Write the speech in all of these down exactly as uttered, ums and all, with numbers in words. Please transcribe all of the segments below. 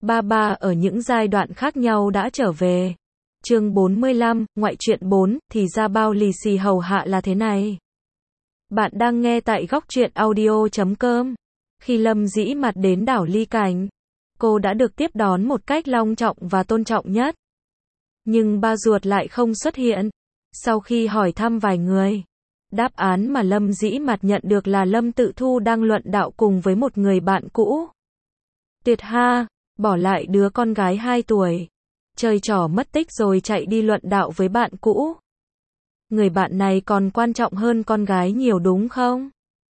Ba ba ở những giai đoạn khác nhau đã trở về. Chương bốn mươi lăm, ngoại truyện bốn, thì ra bao lì xì hầu hạ là thế này. Bạn đang nghe tại góc truyện audio chấm com. Khi Lâm Dĩ Mặt đến đảo Ly Cảnh, cô đã được tiếp đón một cách long trọng và tôn trọng nhất. Nhưng ba ruột lại không xuất hiện. Sau khi hỏi thăm vài người, đáp án mà Lâm Dĩ Mặt nhận được là Lâm Tự Thu đang luận đạo cùng với một người bạn cũ. Tuyệt ha, bỏ lại đứa con gái hai tuổi, chơi trò mất tích rồi chạy đi luận đạo với bạn cũ. Người bạn này còn quan trọng hơn con gái nhiều đúng không?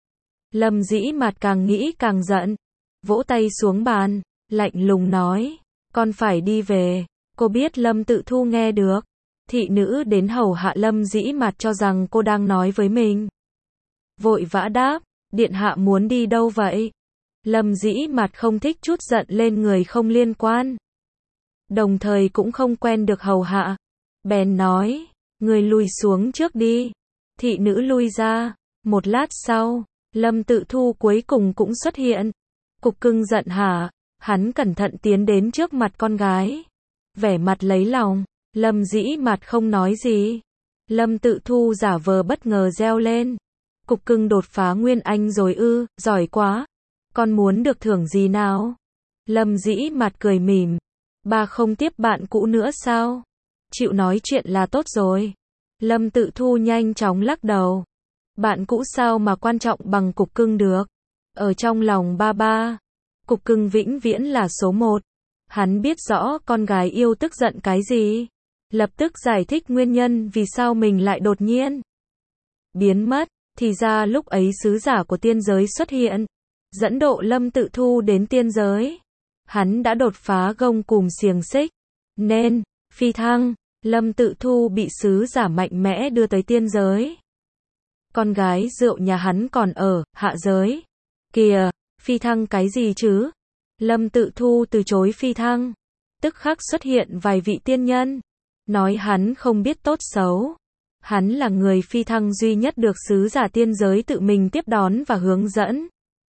Lâm Dĩ Mặt càng nghĩ càng giận, vỗ tay xuống bàn, lạnh lùng nói, con phải đi về. Cô biết Lâm Tự Thu nghe được. Thị nữ đến hầu hạ Lâm Dĩ Mặt cho rằng cô đang nói với mình. Vội vã đáp, điện hạ muốn đi đâu vậy? Lâm Dĩ Mặt không thích chút giận lên người không liên quan, đồng thời cũng không quen được hầu hạ. Bèn nói, người lùi xuống trước đi. Thị nữ lui ra. Một lát sau, Lâm Tự Thu cuối cùng cũng xuất hiện. Cục Cưng giận hả? Hắn cẩn thận tiến đến trước mặt con gái, vẻ mặt lấy lòng. Lâm Dĩ Mặt không nói gì. Lâm Tự Thu giả vờ bất ngờ reo lên. Cục Cưng đột phá Nguyên Anh rồi ư, giỏi quá. Con muốn được thưởng gì nào? Lâm Dĩ Mặt cười mỉm. Ba không tiếp bạn cũ nữa sao? Chịu nói chuyện là tốt rồi. Lâm Tự Thu nhanh chóng lắc đầu. Bạn cũ sao mà quan trọng bằng Cục Cưng được? Ở trong lòng ba ba, Cục Cưng vĩnh viễn là số một. Hắn biết rõ con gái yêu tức giận cái gì. Lập tức giải thích nguyên nhân vì sao mình lại đột nhiên biến mất. Thì ra lúc ấy sứ giả của tiên giới xuất hiện, dẫn độ Lâm Tự Thu đến tiên giới. Hắn đã đột phá gông cùm xiềng xích, nên phi thăng. Lâm Tự Thu bị sứ giả mạnh mẽ đưa tới tiên giới. Con gái rượu nhà hắn còn ở hạ giới. Kìa, phi thăng cái gì chứ? Lâm Tự Thu từ chối phi thăng. Tức khắc xuất hiện vài vị tiên nhân, nói hắn không biết tốt xấu. Hắn là người phi thăng duy nhất được sứ giả tiên giới tự mình tiếp đón và hướng dẫn.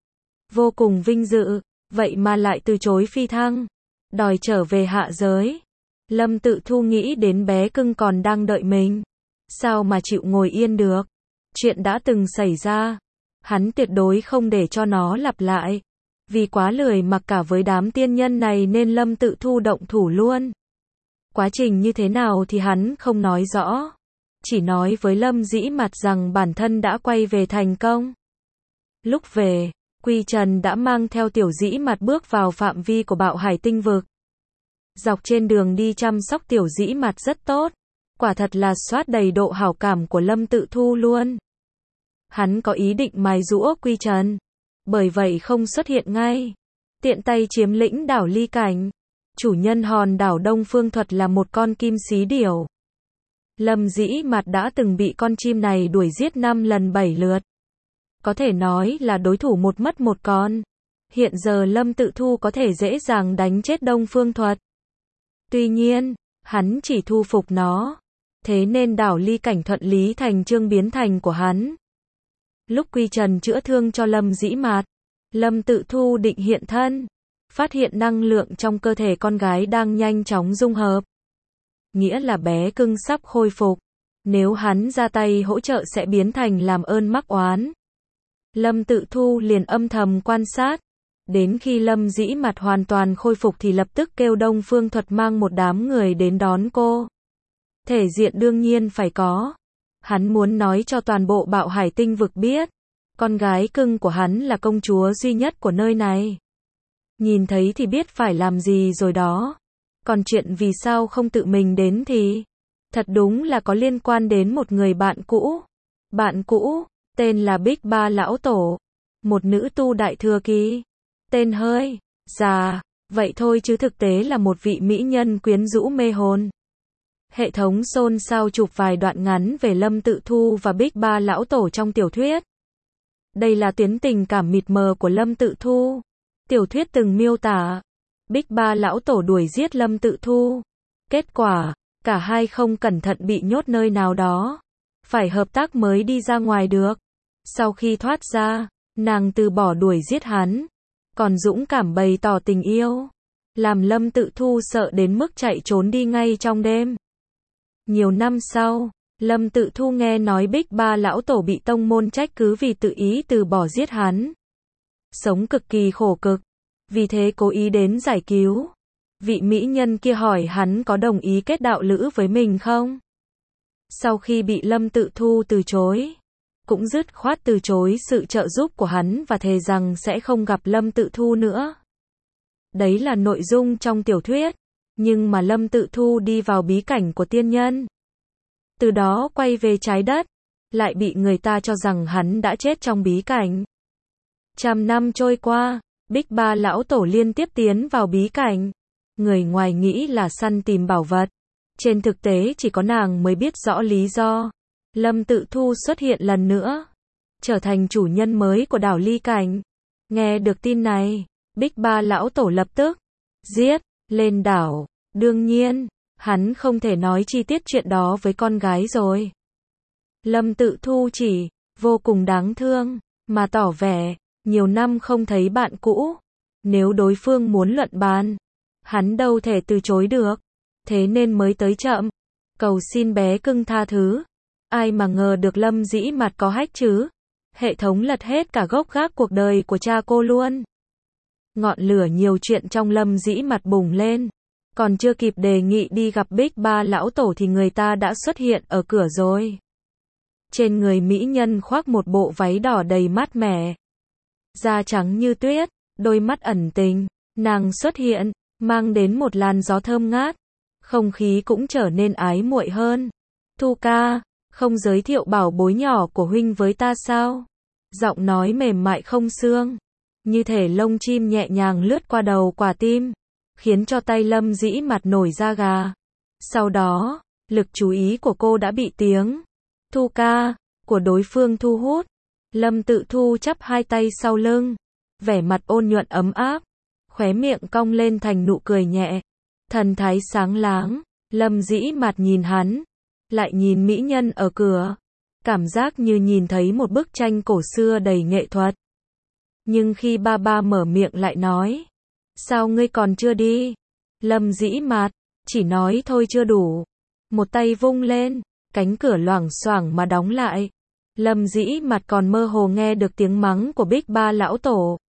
Vô cùng vinh dự, vậy mà lại từ chối phi thăng, đòi trở về hạ giới. Lâm Tự Thu nghĩ đến bé cưng còn đang đợi mình. Sao mà chịu ngồi yên được? Chuyện đã từng xảy ra, hắn tuyệt đối không để cho nó lặp lại. Vì quá lười mặc cả với đám tiên nhân này nên Lâm Tự Thu động thủ luôn. Quá trình như thế nào thì hắn không nói rõ, chỉ nói với Lâm Dĩ Mặt rằng bản thân đã quay về thành công. Lúc về, Quy Trần đã mang theo Tiểu Dĩ Mặt bước vào phạm vi của Bạo Hải Tinh Vực. Dọc trên đường đi chăm sóc Tiểu Dĩ Mặt rất tốt, quả thật là soát đầy độ hảo cảm của Lâm Tự Thu luôn. Hắn có ý định mài giũa Quy Trần, bởi vậy không xuất hiện ngay, tiện tay chiếm lĩnh đảo Ly Cảnh. Chủ nhân hòn đảo Đông Phương Thuật là một con kim xí điểu. Lâm Dĩ Mặt đã từng bị con chim này đuổi giết năm lần bảy lượt. Có thể nói là đối thủ một mất một con. Hiện giờ Lâm Tự Thu có thể dễ dàng đánh chết Đông Phương Thuật. Tuy nhiên, hắn chỉ thu phục nó. Thế nên đảo Ly Cảnh thuận lý thành chương biến thành của hắn. Lúc Quy Trần chữa thương cho Lâm Dĩ Mặt, Lâm Tự Thu định hiện thân, phát hiện năng lượng trong cơ thể con gái đang nhanh chóng dung hợp. Nghĩa là bé cưng sắp khôi phục. Nếu hắn ra tay hỗ trợ sẽ biến thành làm ơn mắc oán. Lâm Tự Thu liền âm thầm quan sát. Đến khi Lâm Dĩ Mặt hoàn toàn khôi phục thì lập tức kêu Đông Phương Thuật mang một đám người đến đón cô. Thể diện đương nhiên phải có. Hắn muốn nói cho toàn bộ Bạo Hải Tinh Vực biết, con gái cưng của hắn là công chúa duy nhất của nơi này. Nhìn thấy thì biết phải làm gì rồi đó. Còn chuyện vì sao không tự mình đến thì thật đúng là có liên quan đến một người bạn cũ. Bạn cũ, tên là Bích Ba Lão Tổ, một nữ tu đại thừa kỳ. Tên hơi già, vậy thôi chứ thực tế là một vị mỹ nhân quyến rũ mê hồn. Hệ thống xôn xao chụp vài đoạn ngắn về Lâm Tự Thu và Bích Ba Lão Tổ trong tiểu thuyết. Đây là tuyến tình cảm mịt mờ của Lâm Tự Thu. Tiểu thuyết từng miêu tả Bích Ba Lão Tổ đuổi giết Lâm Tự Thu. Kết quả, cả hai không cẩn thận bị nhốt nơi nào đó. Phải hợp tác mới đi ra ngoài được. Sau khi thoát ra, nàng từ bỏ đuổi giết hắn, còn dũng cảm bày tỏ tình yêu. làm Lâm Tự Thu sợ đến mức chạy trốn đi ngay trong đêm. Nhiều năm sau, Lâm Tự Thu nghe nói Bích Ba lão tổ bị tông môn trách cứ vì tự ý từ bỏ giết hắn. Sống cực kỳ khổ cực, vì thế cố ý đến giải cứu. Vị mỹ nhân kia hỏi hắn có đồng ý kết đạo lữ với mình không? Sau khi bị Lâm Tự Thu từ chối, cũng dứt khoát từ chối sự trợ giúp của hắn và thề rằng sẽ không gặp Lâm Tự Thu nữa. Đấy là nội dung trong tiểu thuyết, nhưng mà Lâm Tự Thu đi vào bí cảnh của tiên nhân. Từ đó quay về trái đất, lại bị người ta cho rằng hắn đã chết trong bí cảnh. Trăm năm trôi qua, Bích Ba lão tổ liên tiếp tiến vào bí cảnh. Người ngoài nghĩ là săn tìm bảo vật. Trên thực tế chỉ có nàng mới biết rõ lý do. Lâm Tự Thu xuất hiện lần nữa, trở thành chủ nhân mới của đảo Ly Cảnh. Nghe được tin này, Bích Ba lão tổ lập tức giết lên đảo. Đương nhiên, hắn không thể nói chi tiết chuyện đó với con gái rồi. Lâm Tự Thu chỉ vô cùng đáng thương mà tỏ vẻ nhiều năm không thấy bạn cũ, nếu đối phương muốn luận bàn, hắn đâu thể từ chối được, thế nên mới tới chậm, cầu xin bé cưng tha thứ. Ai mà ngờ được Lâm Dĩ Mặt có hách chứ, hệ thống lật hết cả gốc gác cuộc đời của cha cô luôn. Ngọn lửa nhiều chuyện trong Lâm Dĩ Mặt bùng lên, còn chưa kịp đề nghị đi gặp Bích Ba lão tổ thì người ta đã xuất hiện ở cửa rồi. Trên người mỹ nhân khoác một bộ váy đỏ đầy mát mẻ, da trắng như tuyết, đôi mắt ẩn tình, nàng xuất hiện, mang đến một làn gió thơm ngát, không khí cũng trở nên ái muội hơn. Thu ca, không giới thiệu bảo bối nhỏ của huynh với ta sao? Giọng nói mềm mại không xương, như thể lông chim nhẹ nhàng lướt qua đầu quả tim, khiến cho tay Lâm Dĩ Mặt nổi da gà. Sau đó, lực chú ý của cô đã bị tiếng Thu ca của đối phương thu hút. Lâm Tự Thu chắp hai tay sau lưng, vẻ mặt ôn nhuận ấm áp, khóe miệng cong lên thành nụ cười nhẹ, thần thái sáng láng. Lâm Dĩ Mặt nhìn hắn, lại nhìn mỹ nhân ở cửa, cảm giác như nhìn thấy một bức tranh cổ xưa đầy nghệ thuật. Nhưng khi ba ba mở miệng lại nói, sao ngươi còn chưa đi? Lâm Dĩ Mặt chỉ nói thôi chưa đủ, một tay vung lên, cánh cửa loảng xoảng mà đóng lại. Lâm Dĩ Mặt còn mơ hồ nghe được tiếng mắng của Bích Ba lão tổ.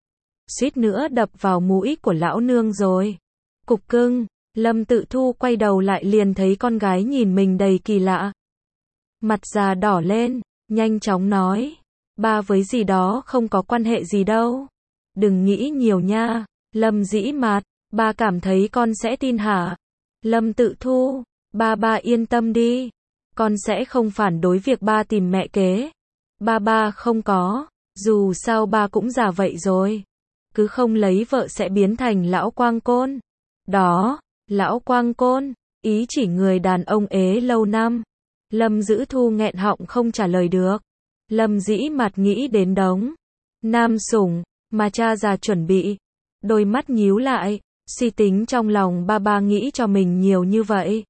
Suýt nữa đập vào mũi của lão nương rồi. Cục cưng, Lâm Tự Thu quay đầu lại liền thấy con gái nhìn mình đầy kỳ lạ. Mặt già đỏ lên, nhanh chóng nói, ba với gì đó không có quan hệ gì đâu. Đừng nghĩ nhiều nha. Lâm Dĩ Mặt, ba cảm thấy con sẽ tin hả? Lâm Tự Thu, ba ba yên tâm đi. Con sẽ không phản đối việc ba tìm mẹ kế. Ba ba không có, dù sao ba cũng già vậy rồi. Cứ không lấy vợ sẽ biến thành lão quang côn. Đó, lão quang côn, ý chỉ người đàn ông ế lâu năm. Lâm Dĩ Thu nghẹn họng không trả lời được. Lâm Dĩ Mặt nghĩ đến đống nam sủng mà cha già chuẩn bị. Đôi mắt nhíu lại, suy tính trong lòng ba ba nghĩ cho mình nhiều như vậy.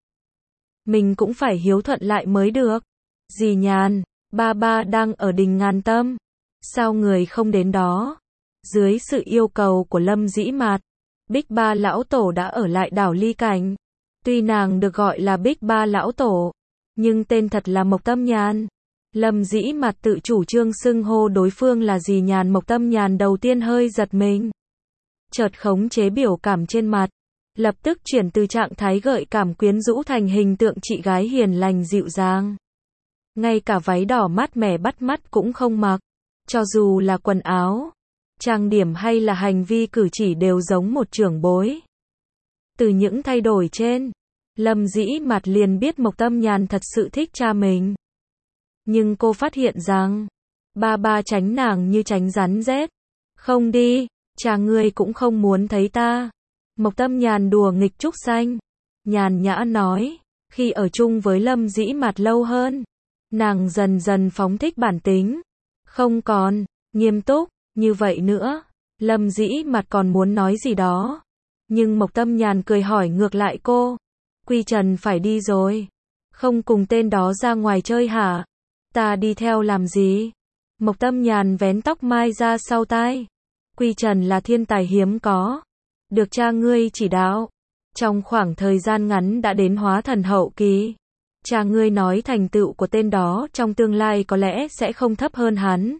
Mình cũng phải hiếu thuận lại mới được. Dì Nhàn, ba ba đang ở đình Ngàn Tâm. Sao người không đến đó? Dưới sự yêu cầu của Lâm Dĩ Mặt, Bích Ba lão tổ đã ở lại đảo Ly Cảnh. Tuy nàng được gọi là Bích Ba lão tổ, nhưng tên thật là Mộc Tâm Nhàn. Lâm Dĩ Mặt tự chủ trương xưng hô đối phương là dì Nhàn. Mộc Tâm Nhàn đầu tiên hơi giật mình, chợt khống chế biểu cảm trên mặt, lập tức chuyển từ trạng thái gợi cảm quyến rũ thành hình tượng chị gái hiền lành dịu dàng. Ngay cả váy đỏ mát mẻ bắt mắt cũng không mặc, cho dù là quần áo, trang điểm hay là hành vi cử chỉ đều giống một trưởng bối. Từ những thay đổi trên, Lâm Dĩ Mặt liền biết Mộc Tâm Nhàn thật sự thích cha mình. Nhưng cô phát hiện rằng, ba ba tránh nàng như tránh rắn rết. Không đi, cha ngươi cũng không muốn thấy ta. Mộc Tâm Nhàn đùa nghịch trúc xanh, nhàn nhã nói, khi ở chung với Lâm Dĩ Mặt lâu hơn, nàng dần dần phóng thích bản tính, không còn nghiêm túc như vậy nữa. Lâm Dĩ Mặt còn muốn nói gì đó, nhưng Mộc Tâm Nhàn cười hỏi ngược lại cô, Quy Trần phải đi rồi, không cùng tên đó ra ngoài chơi hả? Ta đi theo làm gì? Mộc Tâm Nhàn vén tóc mai ra sau tai. Quy Trần là thiên tài hiếm có, được cha ngươi chỉ đạo. Trong khoảng thời gian ngắn đã đến hóa thần hậu kỳ. Cha ngươi nói thành tựu của tên đó trong tương lai có lẽ sẽ không thấp hơn hắn.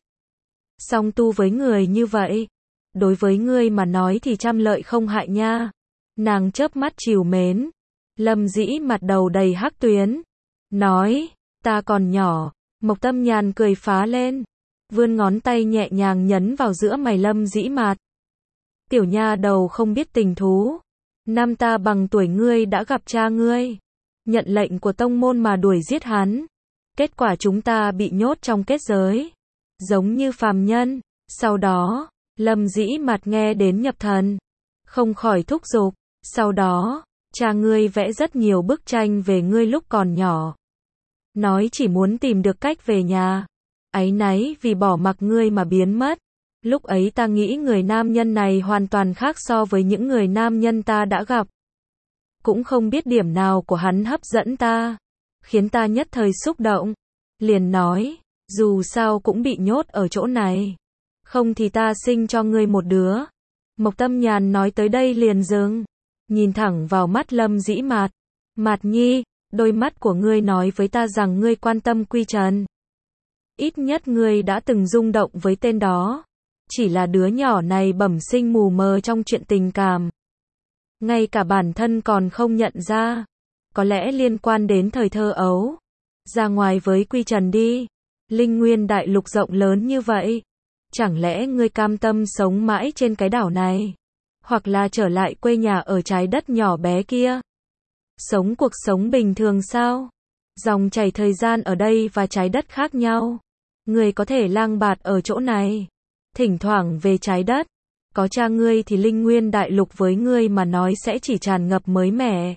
Song tu với người như vậy, đối với ngươi mà nói thì trăm lợi không hại nha. Nàng chớp mắt trìu mến. Lâm Dĩ mặt đầu đầy hắc tuyến. Nói, ta còn nhỏ. Mộc Tâm Nhàn cười phá lên. Vươn ngón tay nhẹ nhàng nhấn vào giữa mày Lâm Dĩ Mạt. Tiểu nha đầu không biết tình thú. Năm ta bằng tuổi ngươi đã gặp cha ngươi. Nhận lệnh của tông môn mà đuổi giết hắn. Kết quả chúng ta bị nhốt trong kết giới. Giống như phàm nhân. Sau đó, Lâm Dĩ Mạt nghe đến nhập thần. Không khỏi thúc giục. Sau đó, cha ngươi vẽ rất nhiều bức tranh về ngươi lúc còn nhỏ. Nói chỉ muốn tìm được cách về nhà. Áy náy vì bỏ mặc ngươi mà biến mất. Lúc ấy ta nghĩ người nam nhân này hoàn toàn khác so với những người nam nhân ta đã gặp. Cũng không biết điểm nào của hắn hấp dẫn ta, khiến ta nhất thời xúc động. Liền nói, dù sao cũng bị nhốt ở chỗ này. Không thì ta sinh cho ngươi một đứa. Mộc Tâm Nhàn nói tới đây liền dừng. Nhìn thẳng vào mắt Lâm Dĩ Mạt. Mạt nhi, đôi mắt của ngươi nói với ta rằng ngươi quan tâm Quy Trần. Ít nhất ngươi đã từng rung động với tên đó. Chỉ là đứa nhỏ này bẩm sinh mù mờ trong chuyện tình cảm. Ngay cả bản thân còn không nhận ra. Có lẽ liên quan đến thời thơ ấu. Ra ngoài với Quy Trần đi. Linh Nguyên đại lục rộng lớn như vậy. Chẳng lẽ ngươi cam tâm sống mãi trên cái đảo này? Hoặc là trở lại quê nhà ở trái đất nhỏ bé kia? Sống cuộc sống bình thường sao? Dòng chảy thời gian ở đây và trái đất khác nhau. Ngươi có thể lang bạt ở chỗ này. Thỉnh thoảng về trái đất. Có cha ngươi thì Linh Nguyên đại lục với ngươi mà nói sẽ chỉ tràn ngập mới mẻ.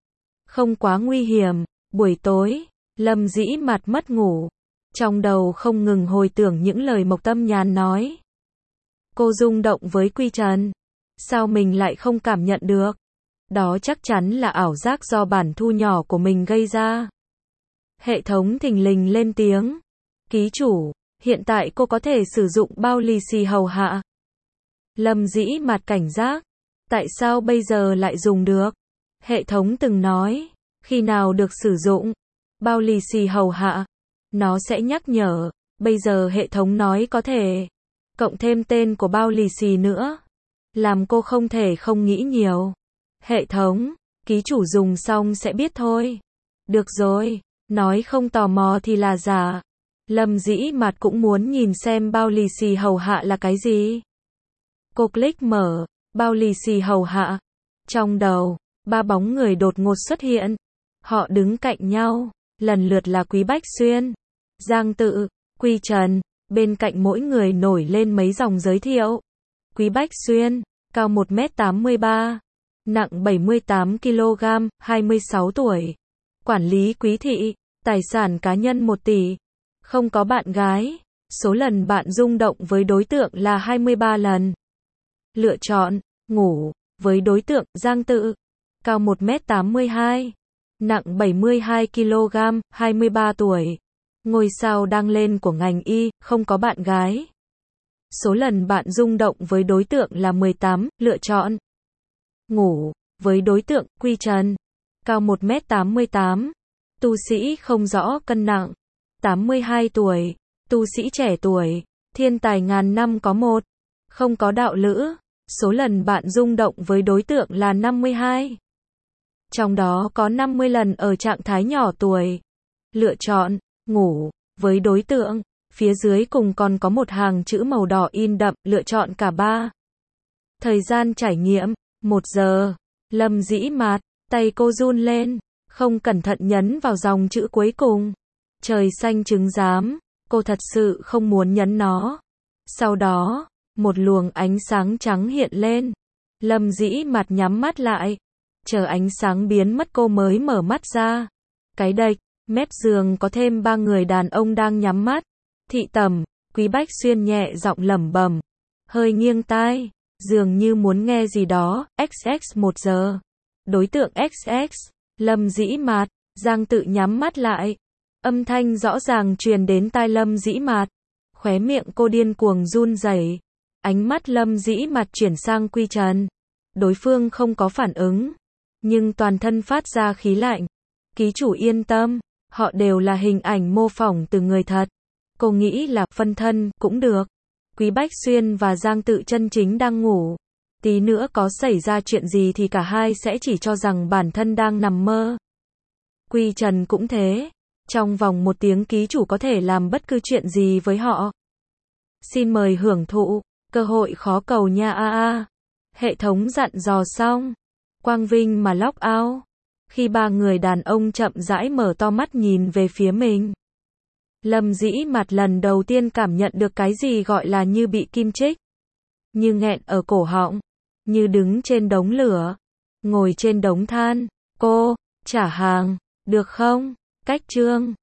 Không quá nguy hiểm. Buổi tối, Lâm Dĩ Mạt mất ngủ. Trong đầu không ngừng hồi tưởng những lời Mộc Tâm Nhàn nói. Cô rung động với Quy Trần. Sao mình lại không cảm nhận được? Đó chắc chắn là ảo giác do bản thu nhỏ của mình gây ra. Hệ thống thình lình lên tiếng. Ký chủ, hiện tại cô có thể sử dụng bao lì xì hầu hạ. Lâm Dĩ Mạt cảnh giác. Tại sao bây giờ lại dùng được? Hệ thống từng nói, khi nào được sử dụng bao lì xì hầu hạ, nó sẽ nhắc nhở. Bây giờ hệ thống nói có thể. Cộng thêm tên của bao lì xì nữa. Làm cô không thể không nghĩ nhiều. Hệ thống, ký chủ dùng xong sẽ biết thôi. Được rồi, nói không tò mò thì là giả. Lâm Dĩ Mạt cũng muốn nhìn xem bao lì xì hầu hạ là cái gì. Cô click mở, bao lì xì hầu hạ. Trong đầu, ba bóng người đột ngột xuất hiện. Họ đứng cạnh nhau, lần lượt là Quý Bách Xuyên, Giang Tự, Quy Trần. Bên cạnh mỗi người nổi lên mấy dòng giới thiệu. Quý Bách Xuyên, cao một mét tám mươi ba, nặng bảy mươi tám ki lô gam, hai mươi sáu tuổi. Quản lý Quý thị, tài sản cá nhân một tỷ. Không có bạn gái. Số lần bạn rung động với đối tượng là hai mươi ba lần. Lựa chọn, ngủ, với đối tượng Giang Tự. Cao một mét tám mươi hai, nặng bảy mươi hai ki lô gam, hai mươi ba tuổi. Ngôi sao đang lên của ngành y, không có bạn gái. Số lần bạn rung động với đối tượng là mười tám, lựa chọn. Ngủ, với đối tượng Quy Trần. Cao một mét tám mươi tám. Tu sĩ không rõ cân nặng. tám mươi hai tuổi. Tu sĩ trẻ tuổi. Thiên tài ngàn năm có một. Không có đạo lữ. Số lần bạn rung động với đối tượng là năm mươi hai. Trong đó có năm mươi lần ở trạng thái nhỏ tuổi. Lựa chọn, ngủ, với đối tượng. Phía dưới cùng còn có một hàng chữ màu đỏ in đậm, lựa chọn cả ba. Thời gian trải nghiệm, một giờ. Lâm Dĩ Mạt, tay cô run lên, không cẩn thận nhấn vào dòng chữ cuối cùng. Trời xanh trứng giám, cô thật sự không muốn nhấn nó. Sau đó, một luồng ánh sáng trắng hiện lên. Lâm Dĩ Mạt nhắm mắt lại. Chờ ánh sáng biến mất cô mới mở mắt ra. Cái đệch, mép giường có thêm ba người đàn ông đang nhắm mắt. Thị Tầm, Quý Bách Xuyên nhẹ giọng lẩm bẩm, hơi nghiêng tai, dường như muốn nghe gì đó. ích ích một giờ. Đối tượng ích ích, Lâm Dĩ Mạt. Giang Tự nhắm mắt lại. Âm thanh rõ ràng truyền đến tai Lâm Dĩ Mạt. Khóe miệng cô điên cuồng run rẩy. Ánh mắt Lâm Dĩ Mạt chuyển sang Quy Trần. đối phương không có phản ứng, nhưng toàn thân phát ra khí lạnh. Ký chủ yên tâm, họ đều là hình ảnh mô phỏng từ người thật. Cô nghĩ là phân thân cũng được. Quý Bách Xuyên và Giang Tự chân chính đang ngủ. Tí nữa có xảy ra chuyện gì thì cả hai sẽ chỉ cho rằng bản thân đang nằm mơ. Quy Trần cũng thế. Trong vòng một tiếng ký chủ có thể làm bất cứ chuyện gì với họ. Xin mời hưởng thụ. Cơ hội khó cầu nha a a. Hệ thống dặn dò xong. Quang Vinh mà log out. Khi ba người đàn ông chậm rãi mở to mắt nhìn về phía mình. Lâm Dĩ Mạt lần đầu tiên cảm nhận được cái gì gọi là như bị kim chích. Như nghẹn ở cổ họng. Như đứng trên đống lửa. Ngồi trên đống than. Cô, trả hàng. Được không? Cách trương.